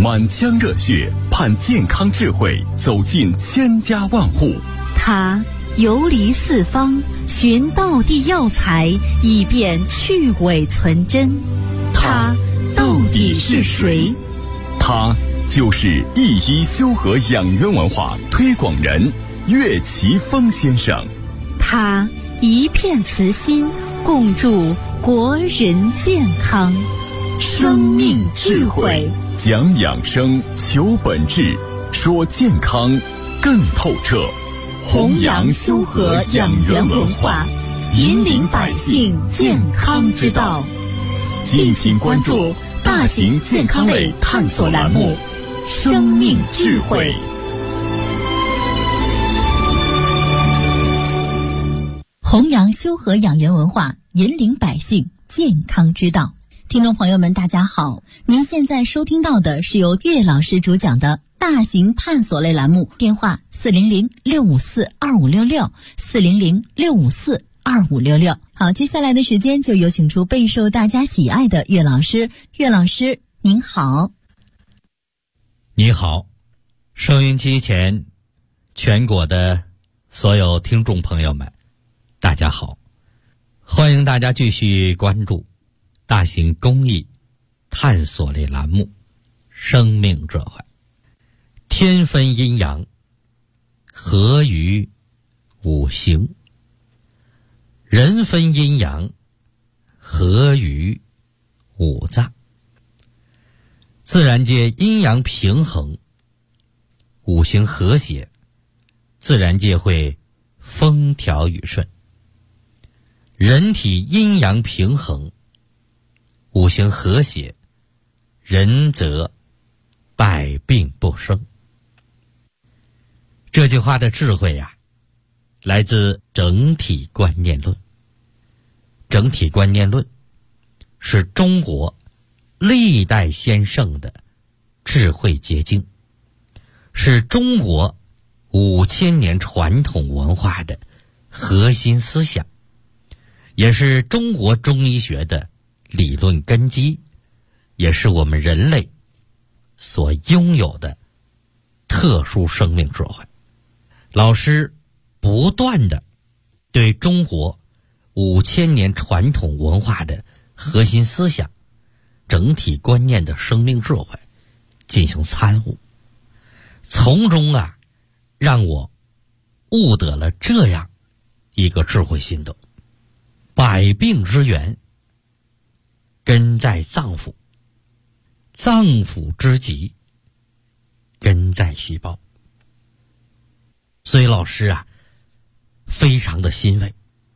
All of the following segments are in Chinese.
满腔热血盼健康智慧走进千家万户。 他游离四方，寻道地药材，以便去伪存真。他到底是谁？ 他就是一一修和养元文化推广人岳奇峰先生。 他一片慈心，共筑国人健康。生命智慧， 讲养生，求本质，说健康更透彻。 弘扬修和养元文化，引领百姓健康之道。 敬请关注大型健康类探索栏目《生命智慧》。 弘扬修和养元文化，引领百姓健康之道。听众朋友们大家好，您现在收听到的是由岳老师主讲的大型探索类栏目，电话400-654-2566，400-654-2566。好，接下来的时间就有请出备受大家喜爱的岳老师。岳老师您好。 你好，收音机前全国的所有听众朋友们大家好，欢迎大家继续关注大型公益探索类栏目《生命智慧》。天分阴阳，合于五行；人分阴阳，合于五脏。自然界阴阳平衡，五行和谐，自然界会风调雨顺。人体阴阳平衡，五行和谐，人则百病不生。这句话的智慧呀，来自整体观念论。整体观念论是中国历代先圣的智慧结晶，是中国5000年传统文化的核心思想，也是中国中医学的理论根基，也是我们人类所拥有的特殊生命智慧。老师不断地对中国5000年传统文化的核心思想、整体观念的生命智慧进行参悟，从中让我悟得了这样一个智慧心得：百病之源根在脏腑，脏腑之疾根在细胞。所以老师非常的欣慰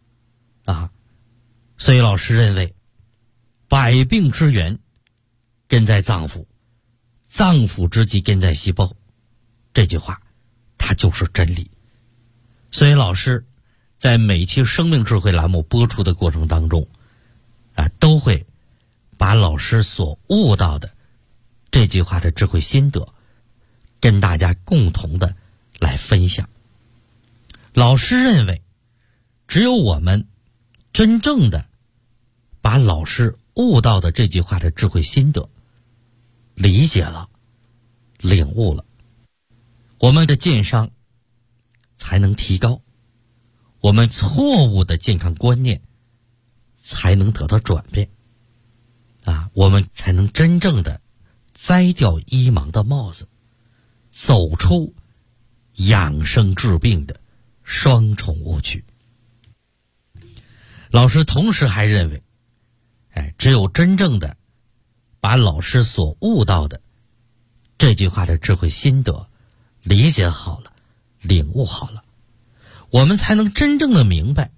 所以老师认为百病之源根在脏腑，脏腑之疾根在细胞，这句话它就是真理。所以老师在每期生命智慧栏目播出的过程当中都会把老师所悟到的这句话的智慧心得跟大家共同的来分享。老师认为，只有我们真正的把老师悟到的这句话的智慧心得理解了、领悟了，我们的健康才能提高，我们错误的健康观念才能得到转变我们才能真正的摘掉医盲的帽子，走出养生治病的双重误区。老师同时还认为，只有真正的把老师所悟到的这句话的智慧心得理解好了、领悟好了，我们才能真正的明白，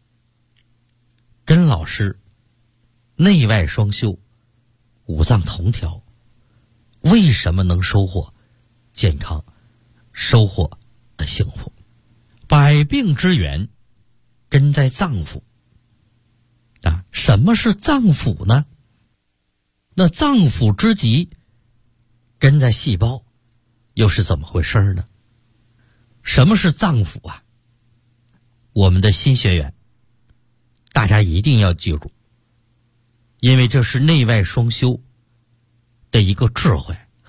跟老师内外双修、五脏同调，为什么能收获健康、收获的幸福。百病之源根在脏腑什么是脏腑呢？那脏腑之疾根在细胞，又是怎么回事呢？什么是脏腑我们的新学员大家一定要记住，因为这是内外双修的一个智慧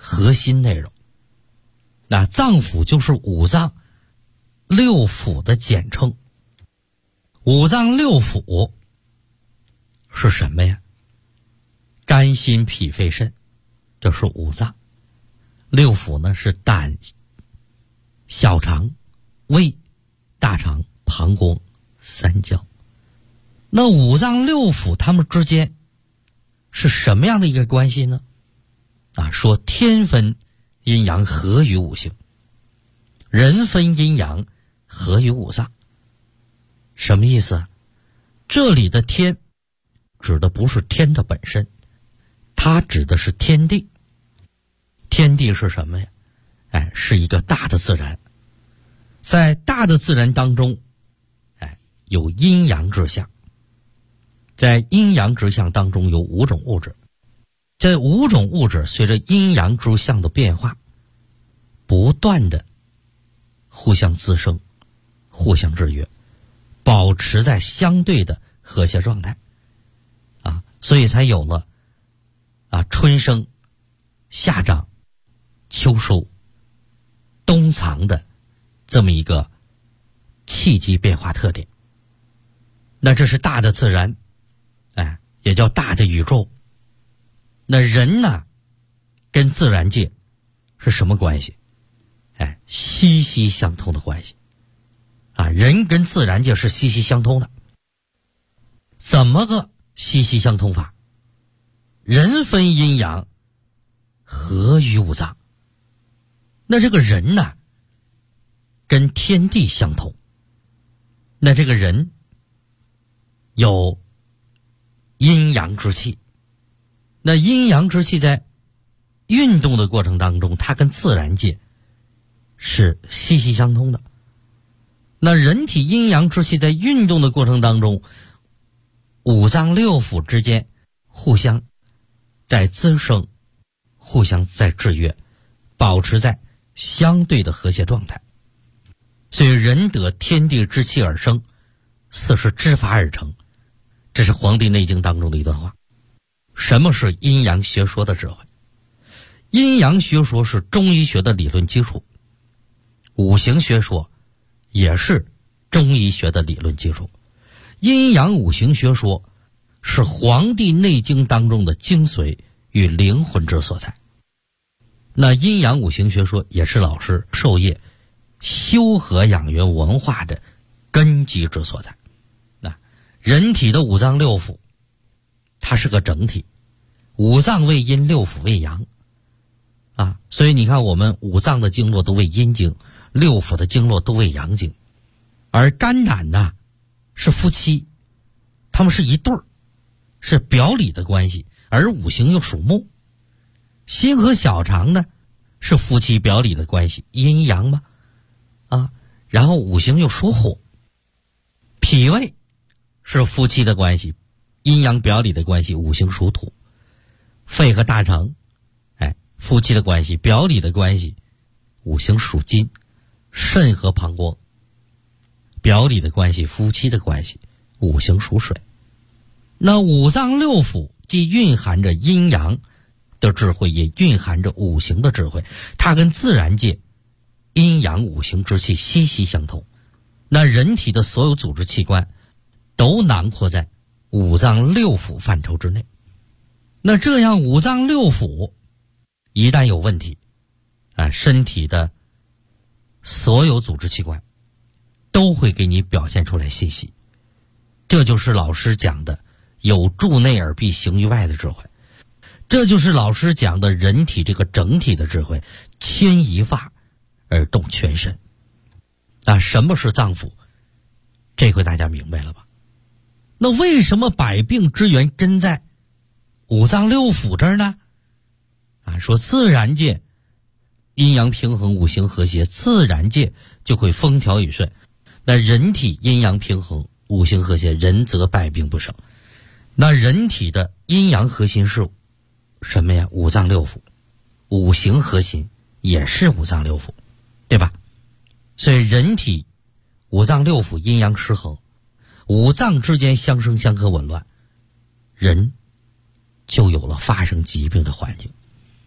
核心内容。那脏腑就是五脏六腑的简称。五脏六腑是什么呀？肝心脾肺肾，这是五脏。六腑呢是胆、小肠、胃、大肠、膀胱、三焦。那五脏六腑它们之间是什么样的一个关系呢？说天分阴阳合于五行，人分阴阳合于五脏。什么意思啊？这里的天指的不是天的本身，它指的是天地。天地是什么呀？是一个大的自然。在大的自然当中，有阴阳之象。在阴阳之象当中有5种物质。这5种物质随着阴阳之象的变化，不断的互相滋生，互相制约，保持在相对的和谐状态。所以才有了春生、夏长、秋收、冬藏的这么一个气机变化特点。那这是大的自然，也叫大的宇宙。那人呢，跟自然界是什么关系？息息相通的关系。人跟自然界是息息相通的。怎么个息息相通法？人分阴阳，合于五脏。那这个人呢，跟天地相同。那这个人有阴阳之气。那阴阳之气在运动的过程当中，它跟自然界是息息相通的。那人体阴阳之气在运动的过程当中，五脏六腑之间互相在滋生，互相在制约，保持在相对的和谐状态。所以人得天地之气而生，四是之法而成。这是《黄帝内经》当中的一段话。什么是阴阳学说的智慧？阴阳学说是中医学的理论基础，五行学说也是中医学的理论基础。阴阳五行学说是《黄帝内经》当中的精髓与灵魂之所在。那阴阳五行学说也是老师授业修和养元文化的根基之所在。人体的五脏六腑它是个整体，五脏为阴，六腑为阳。所以你看我们五脏的经络都为阴经，六腑的经络都为阳经。而肝胆呢是夫妻，他们是一对儿，是表里的关系，而五行又属木。心和小肠呢是夫妻表里的关系，阴阳嘛。然后五行又属火。脾胃是夫妻的关系，阴阳表里的关系，五行属土。肺和大肠夫妻的关系，表里的关系，五行属金。肾和膀胱表里的关系，夫妻的关系，五行属水。那五脏六腑既蕴含着阴阳的智慧，也蕴含着五行的智慧，它跟自然界阴阳五行之气息息相通。那人体的所有组织器官都囊括在五脏六腑范畴之内。那这样五脏六腑一旦有问题，身体的所有组织器官都会给你表现出来信息。这就是老师讲的有助内而必行于外的智慧。这就是老师讲的人体这个整体的智慧，牵一发而动全身。什么是脏腑？这回大家明白了吧？那为什么百病之源根在五脏六腑这儿呢？说自然界阴阳平衡，五行和谐，自然界就会风调雨顺。那人体阴阳平衡，五行和谐，人则百病不生。那人体的阴阳核心是什么呀？五脏六腑。五行核心也是五脏六腑，对吧？所以人体五脏六腑阴阳失衡，五脏之间相生相克紊乱，人就有了发生疾病的环境。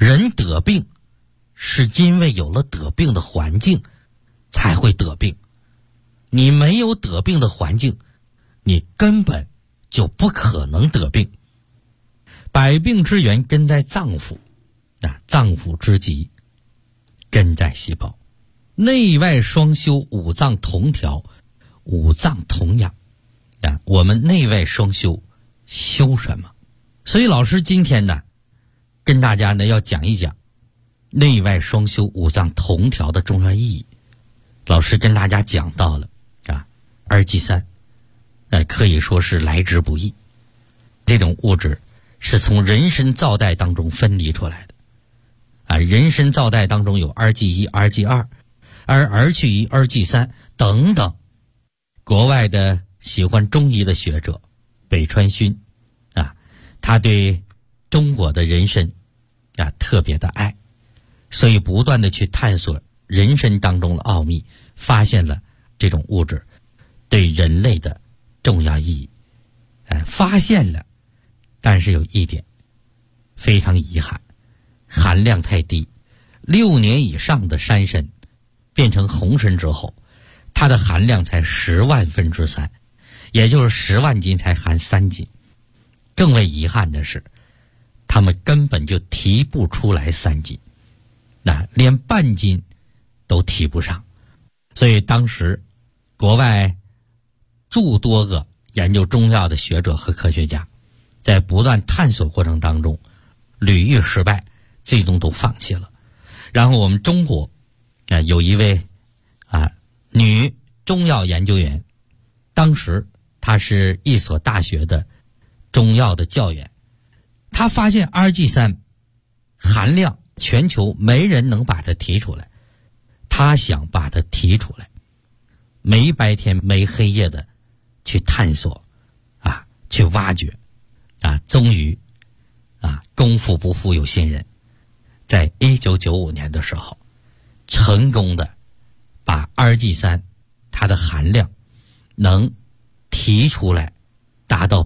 人得病是因为有了得病的环境才会得病，你没有得病的环境，你根本就不可能得病。百病之源根在脏腑，脏腑之极根在细胞，内外双修，五脏同调，五脏同养。我们内外双修，修什么？所以老师今天呢，跟大家呢要讲一讲内外双修、五脏同调的重要意义。老师跟大家讲到了二剂三，可以说是来之不易。这种物质是从人参皂苷当中分离出来的。人参皂苷当中有二剂一、二剂二，而二去一、二剂三等等。国外的喜欢中医的学者北川勋他对中国的人参特别的爱，所以不断的去探索人参当中的奥秘，发现了这种物质对人类的重要意义。发现了，但是有一点非常遗憾，含量太低。6年以上的山参变成红参之后，它的含量才10万分之3，也就是10万斤才含3斤。更为遗憾的是，他们根本就提不出来3斤，连半斤都提不上。所以当时国外诸多个研究中药的学者和科学家在不断探索过程当中屡遇失败，最终都放弃了。然后我们中国有一位女中药研究员，当时她是一所大学的中药的教员，她发现二剂三含量全球没人能把它提出来，她想把它提出来，没白天没黑夜的去探索去挖掘终于功夫不负有心人，在1995年的时候成功的把二剂三它的含量能提出来达到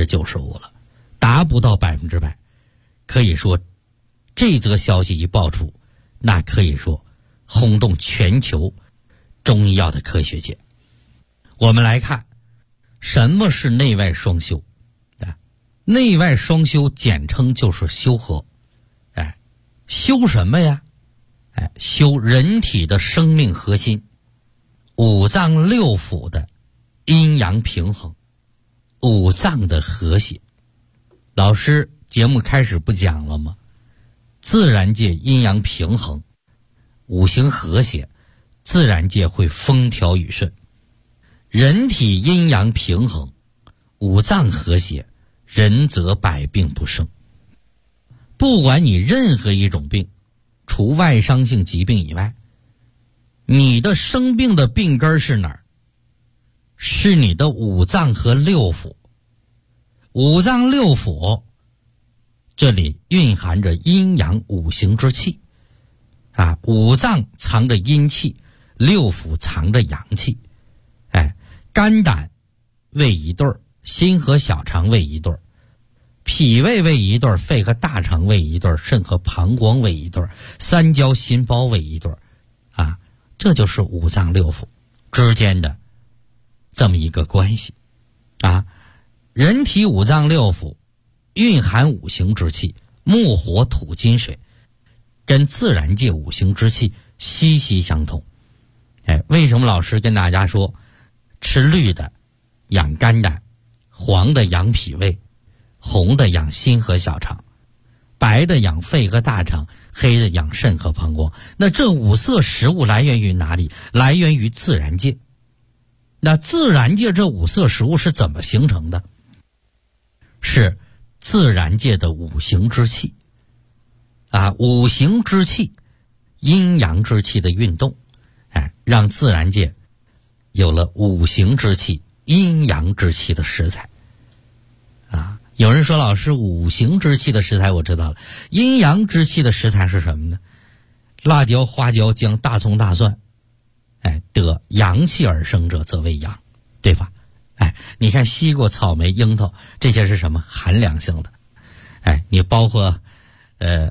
95%了，达不到100%。可以说这则消息一爆出，那可以说轰动全球中医药的科学界。我们来看什么是内外双修。内外双修简称就是修和。修什么呀？修人体的生命核心，五脏六腑的阴阳平衡，五脏的和谐。老师节目开始不讲了吗？自然界阴阳平衡，五行和谐，自然界会风调雨顺。人体阴阳平衡，五脏和谐，人则百病不生。不管你任何一种病，除外伤性疾病以外，你的生病的病根是哪儿？是你的五脏和六腑。五脏六腑这里蕴含着阴阳五行之气五脏藏着阴气，六腑藏着阳气。肝胆为一对儿，心和小肠为一对儿，脾胃为一对儿，肺和大肠为一对儿，肾和膀胱为一对儿，三焦心包为一对儿这就是五脏六腑之间的这么一个关系人体五脏六腑蕴含五行之气，木火土金水，跟自然界五行之气息息相通。为什么老师跟大家说吃绿的养肝胆，黄的养脾胃，红的养心和小肠，白的养肺和大肠，黑的养肾和膀胱。那这五色食物来源于哪里？来源于自然界。那自然界这五色食物是怎么形成的？是自然界的五行之气五行之气，阴阳之气的运动让自然界有了五行之气、阴阳之气的食材有人说老师，五行之气的食材我知道了，阴阳之气的食材是什么呢？辣椒、花椒、姜、大葱、大蒜得阳气而生者则为阳，对吧？你看西瓜、草莓、樱桃，这些是什么？寒凉性的。你包括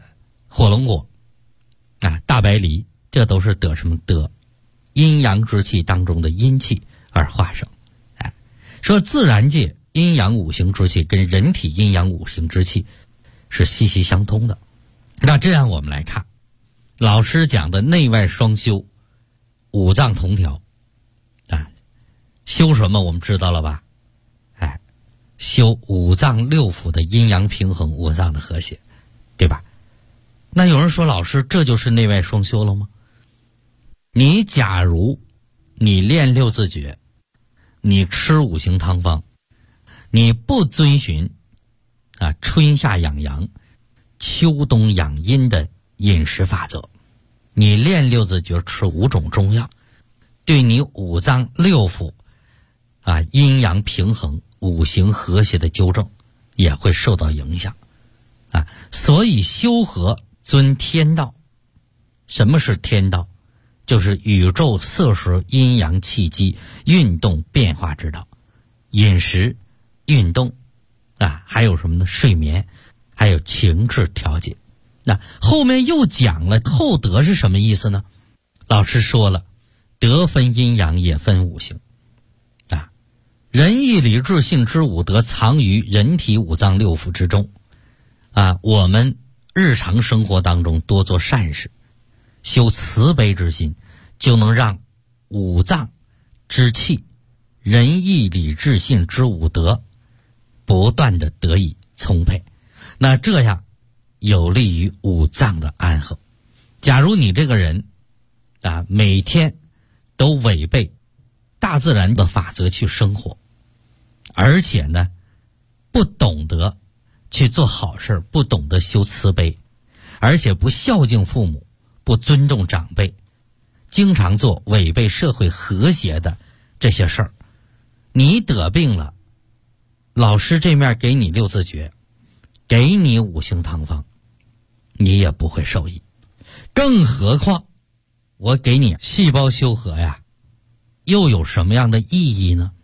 火龙果啊、大白梨，这都是得什么？得阴阳之气当中的阴气而化生。哎，说自然界阴阳五行之气跟人体阴阳五行之气是息息相通的。那这样我们来看，老师讲的内外双修，五脏同调啊，修什么我们知道了吧？哎，修五脏六腑的阴阳平衡，五脏的和谐，对吧？那有人说，老师，这就是内外双修了吗？你假如你练六字诀，你吃五行汤方，你不遵循啊春夏养阳、秋冬养阴的饮食法则，你练六字诀吃5种中药，对你五脏六腑啊阴阳平衡、五行和谐的纠正也会受到影响啊。所以修和遵天道。什么是天道？就是宇宙色时阴阳气机运动变化之道。饮食、运动啊，还有什么呢？睡眠，还有情志调节。那后面又讲了厚德是什么意思呢？老师说了，德分阴阳，也分五行啊。仁义礼智信之五德藏于人体五脏六腑之中啊。我们日常生活当中多做善事，修慈悲之心，就能让五脏之气、仁义礼智信之五德不断的得以充沛。那这样有利于五脏的安和。假如你这个人啊，每天都违背大自然的法则去生活，而且呢不懂得去做好事，不懂得修慈悲，而且不孝敬父母，不尊重长辈，经常做违背社会和谐的这些事儿，你得病了，老师这面给你六字诀，给你五行汤方，你也不会受益。更何况我给你细胞修和呀，又有什么样的意义呢？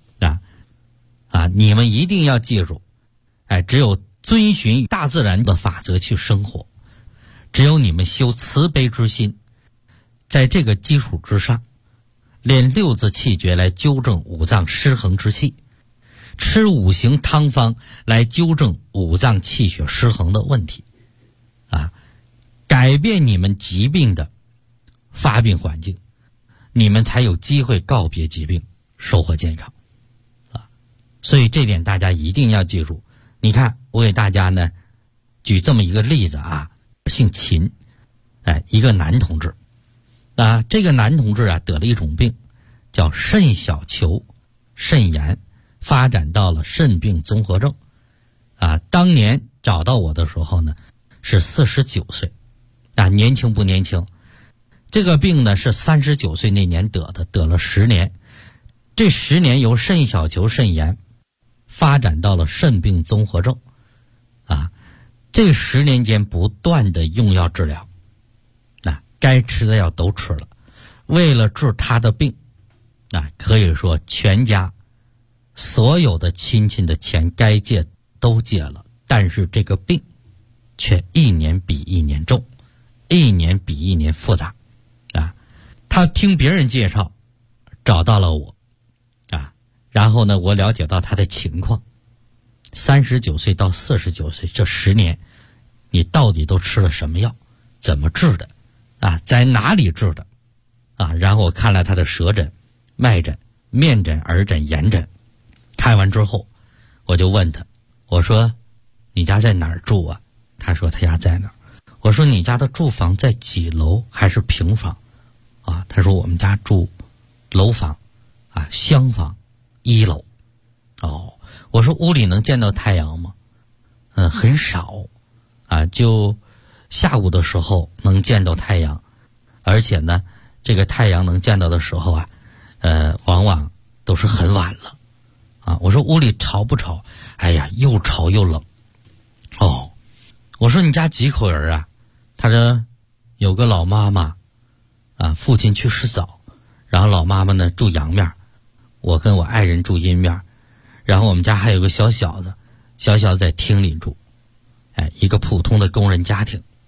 你们一定要记住，只有遵循大自然的法则去生活，只有你们修慈悲之心，在这个基础之上，练六字气诀来纠正五脏失衡之气，吃五行汤方来纠正五脏气血失衡的问题改变你们疾病的发病环境，你们才有机会告别疾病，收获健康所以这点大家一定要记住。你看我给大家呢举这么一个例子姓秦一个男同志这个男同志得了一种病叫肾小球肾炎，发展到了肾病综合症当年找到我的时候呢是49岁年轻不年轻。这个病呢是39岁那年得的，得了10年，这10年由肾小球肾炎发展到了肾病综合症这10年间不断的用药治疗该吃的药都吃了，为了治他的病可以说全家所有的亲戚的钱该借都借了，但是这个病却一年比一年重，一年比一年复杂他听别人介绍找到了我然后呢我了解到他的情况，39岁到49岁这10年你到底都吃了什么药，怎么治的在哪里治的然后我看了他的舌诊、脉诊、面诊、耳诊、眼诊，看完之后我就问他，我说你家在哪儿住他说他家在哪儿。我说你家的住房在几楼还是平房他说我们家住楼房厢房1楼。我说屋里能见到太阳吗？很少就下午的时候能见到太阳，而且呢这个太阳能见到的时候往往都是很晚了我说屋里潮不潮？哎呀又潮又冷。我说你家几口人他说有个老妈妈父亲去世早，然后老妈妈呢住阳面，我跟我爱人住阴面，然后我们家还有个小小子在厅里住一个普通的工人家庭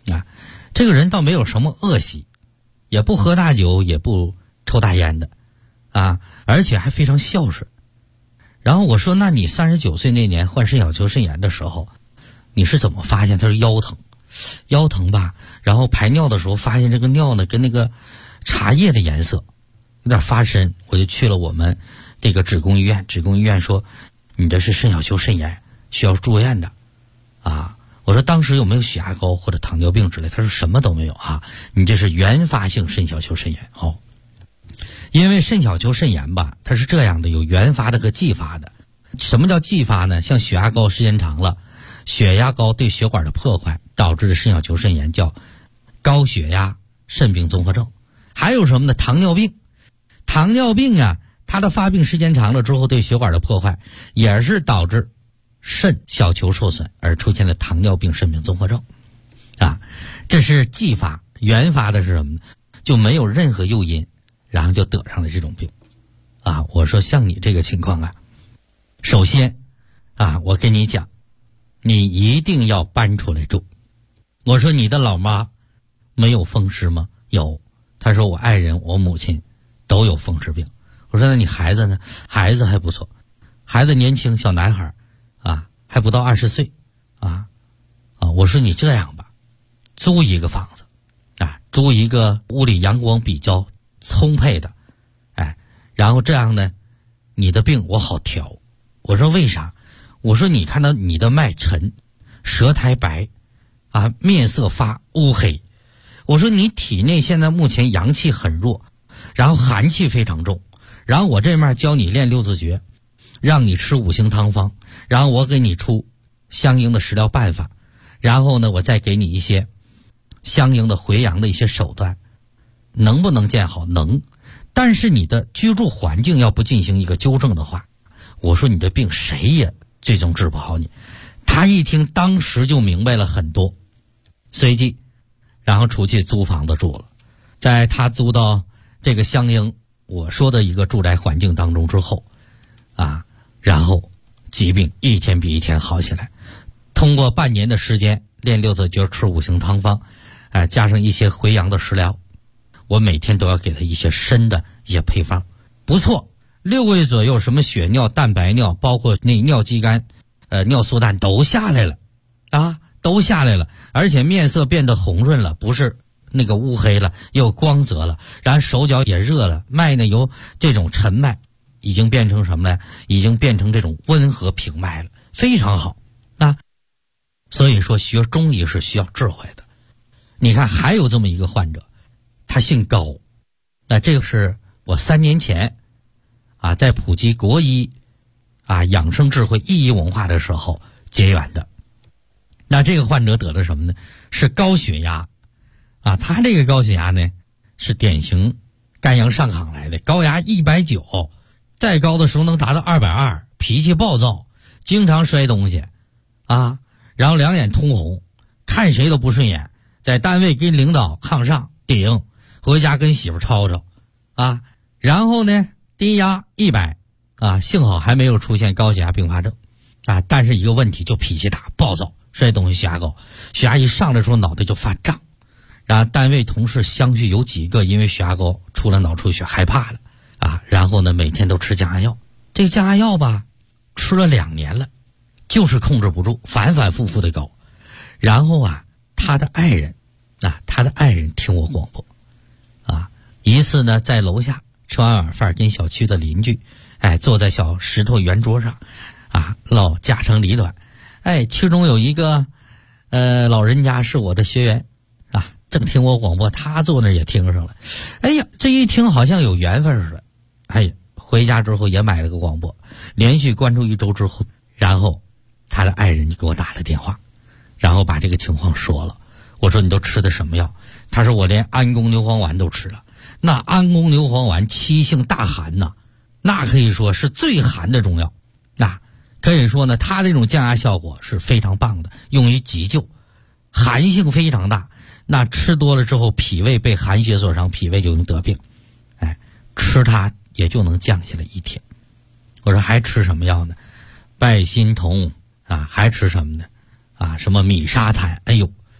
啊，这个人倒没有什么恶习，也不喝大酒，也不抽大烟的啊，而且还非常孝顺。然后我说，那你39岁那年患肾小球肾炎的时候，你是怎么发现？他说腰疼吧，然后排尿的时候发现这个尿呢跟那个茶叶的颜色有点发深，我就去了我们这个职工医院，职工医院说你这是肾小球肾炎，需要住院的啊。我说当时有没有血压高或者糖尿病之类？他说什么都没有啊，你这是原发性肾小球肾炎哦。因为肾小球肾炎吧，它是这样的，有原发的和继发的。什么叫继发呢？像血压高时间长了，血压高对血管的破坏导致的肾小球肾炎叫高血压肾病综合症。还有什么呢？糖尿病。糖尿病啊，它的发病时间长了之后对血管的破坏也是导致肾小球受损而出现的糖尿病肾病综合症啊。这是继发。原发的是什么呢？就没有任何诱因，然后就得上了这种病啊。我说像你这个情况啊，首先啊，我跟你讲，你一定要搬出来住。我说你的老妈没有风湿吗？有。他说我爱人我母亲都有风湿病。我说那你孩子呢？孩子还不错，孩子年轻，小男孩啊，还不到20岁啊。我说你这样吧，租一个房子啊，租一个屋里阳光比较充沛的，哎，然后这样呢，你的病我好调。我说为啥？我说你看到你的脉沉，舌苔白啊，面色发乌黑。我说你体内现在目前阳气很弱，然后寒气非常重，然后我这面教你练六字诀，让你吃5行汤方，然后我给你出相应的食疗办法，然后呢我再给你一些相应的回阳的一些手段，能不能见好？能。但是你的居住环境要不进行一个纠正的话，我说你的病谁也最终治不好你。他一听当时就明白了很多，随即然后出去租房子住了。在他租到这个相应我说的一个住宅环境当中之后啊，然后疾病一天比一天好起来。通过半年的时间练六字诀，吃5行汤方，加上一些回阳的食疗，我每天都要给他一些参的一些配方，不错。6个月左右，什么血尿、蛋白尿，包括那尿肌酐、尿素氮都下来了啊，都下来了，而且面色变得红润了，不是那个乌黑了，又光泽了，然后手脚也热了，脉呢由这种沉脉已经变成什么呢？已经变成这种温和平脉了，非常好啊。所以说学中医是需要智慧的。你看还有这么一个患者，他姓高，那这个是我3年前啊在普及国医啊养生智慧医医文化的时候结缘的。那这个患者得了什么呢？是高血压啊。他这个高血压呢是典型肝阳上亢来的，高压190，再高的时候能达到220，脾气暴躁，经常摔东西啊，然后两眼通红，看谁都不顺眼，在单位跟领导抗上顶，回家跟媳妇吵吵啊。然后呢低压100啊，幸好还没有出现高血压并发症啊，但是一个问题就脾气大暴躁，摔东西血压高，血压一上来的时候脑袋就发胀，然后单位同事相续有几个因为血压高出了脑出血害怕了啊，然后呢每天都吃降压药。这个降压药吧吃了2年了，就是控制不住，反反复复的高。然后啊他的爱人听我广播啊，一次呢在楼下吃完晚饭，跟小区的邻居坐在小石头圆桌上啊唠家长里短，其中有一个老人家是我的学员啊，正听我广播，他坐那也听上了。哎呀，这一听好像有缘分似的。回家之后也买了个广播，连续关注1周之后，然后他的爱人就给我打了电话，然后把这个情况说了。我说你都吃的什么药？他说我连安宫牛黄丸都吃了。那安宫牛黄丸七性大寒呐，那可以说是最寒的中药啊，可以说呢它这种降压效果是非常棒的，用于急救，寒性非常大，那吃多了之后脾胃被寒邪所伤，脾胃就能得病，吃它也就能降下来1天。我说还吃什么药呢？拜心酮啊，还吃什么呢？啊，什么米沙坦，哎呦，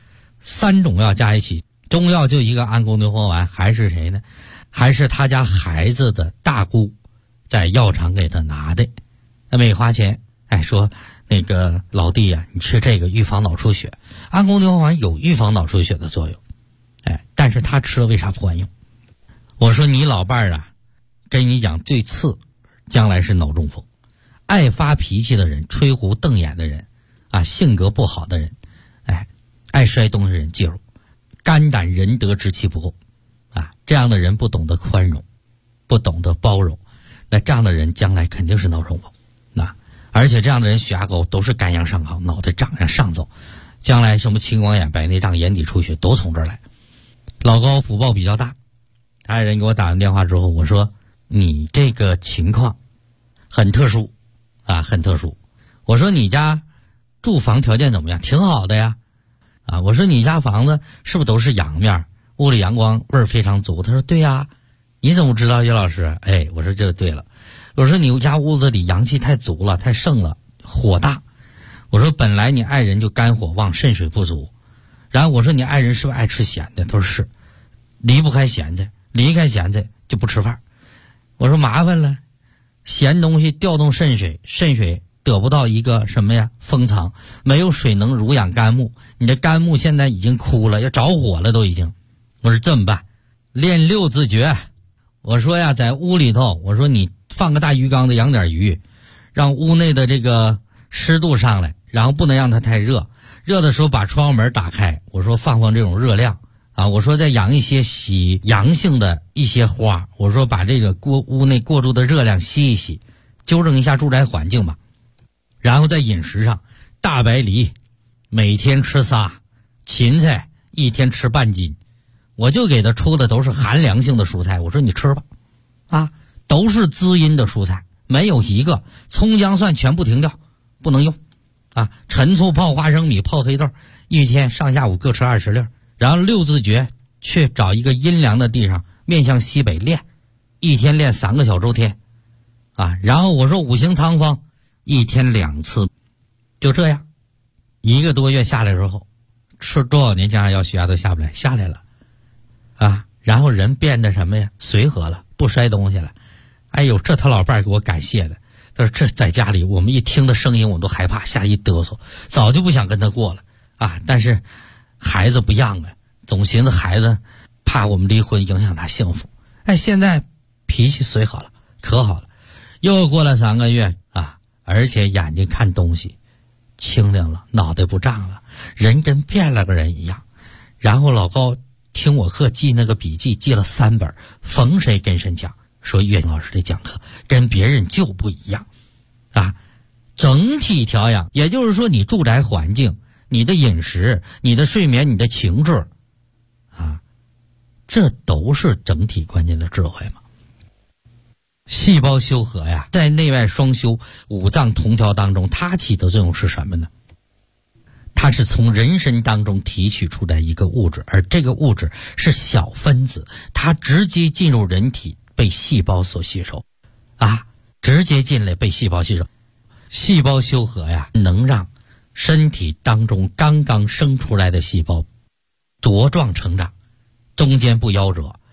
3种药加一起，中药就一个安宫牛黄丸，还是谁呢？还是他家孩子的大姑在药厂给他拿的，他没花钱。说那个老弟呀，你吃这个预防脑出血，安宫牛黄丸有预防脑出血的作用，但是他吃了为啥不管用？我说你老伴儿啊，跟你讲最次将来是脑中风，爱发脾气的人，吹胡瞪眼的人性格不好的人，爱摔东西的人，记住，肝胆仁德之气不够这样的人不懂得宽容，不懂得包容，那这样的人将来肯定是脑中风而且这样的人血压高，都是肝阳上亢，脑袋长向上走，将来什么青光眼、白内障、眼底出血都从这儿来。老高福报比较大，爱人给我打完电话之后，我说你这个情况很特殊很特殊。我说你家住房条件怎么样？挺好的呀。我说你家房子是不是都是阳面，屋里阳光味儿非常足？他说对呀。你怎么知道叶老师？我说这对了。我说你家屋子里阳气太足了，太盛了，火大。我说本来你爱人就肝火旺，肾水不足。然后我说你爱人是不是爱吃咸的？他说是，离不开咸菜，离开咸菜就不吃饭。我说麻烦了，咸东西调动肾水，肾水得不到一个什么呀封藏，没有水能濡养肝木，你的肝木现在已经枯了，要着火了都已经。我说这么办，练6字诀。我说呀，在屋里头，我说你放个大鱼缸子养点鱼，让屋内的这个湿度上来，然后不能让它太热，热的时候把窗户门打开，我说放这种热量我说再养一些喜阳性的一些花，我说把这个屋内过度的热量吸一吸，纠正一下住宅环境吧。然后在饮食上，大白梨每天吃仨，芹菜1天吃半斤，我就给他出的都是寒凉性的蔬菜，我说你吃吧都是滋阴的蔬菜，没有一个葱姜蒜全部停掉，不能用陈醋泡花生米泡黑豆，1天上下午各吃20粒。然后6字诀，去找一个阴凉的地方，面向西北练，1天练3个小周天然后我说5行汤方1天2次，就这样1个多月下来之后，吃多少年降压药血压都下不来，下来了然后人变得什么呀，随和了，不摔东西了。这他老伴儿给我感谢的。他说这在家里我们一听的声音我们都害怕，吓一嘚瑟，早就不想跟他过了但是孩子不让总寻思孩子怕我们离婚影响他幸福。现在脾气随好了，可好了。又过了3个月而且眼睛看东西清亮了，脑袋不胀了，人跟变了个人一样。然后老高听我课记那个笔记，记了3本，逢谁跟谁讲，说岳老师的讲课跟别人就不一样整体调养，也就是说你住宅环境、你的饮食、你的睡眠、你的情志这都是整体关键的智慧嘛。细胞修和呀，在内外双修、五脏同调当中，它起的作用是什么呢？它是从人参当中提取出来一个物质，而这个物质是小分子，它直接进入人体被细胞所吸收直接进来被细胞吸收。细胞修和呀，能让身体当中刚刚生出来的细胞茁壮成长，中间不夭折，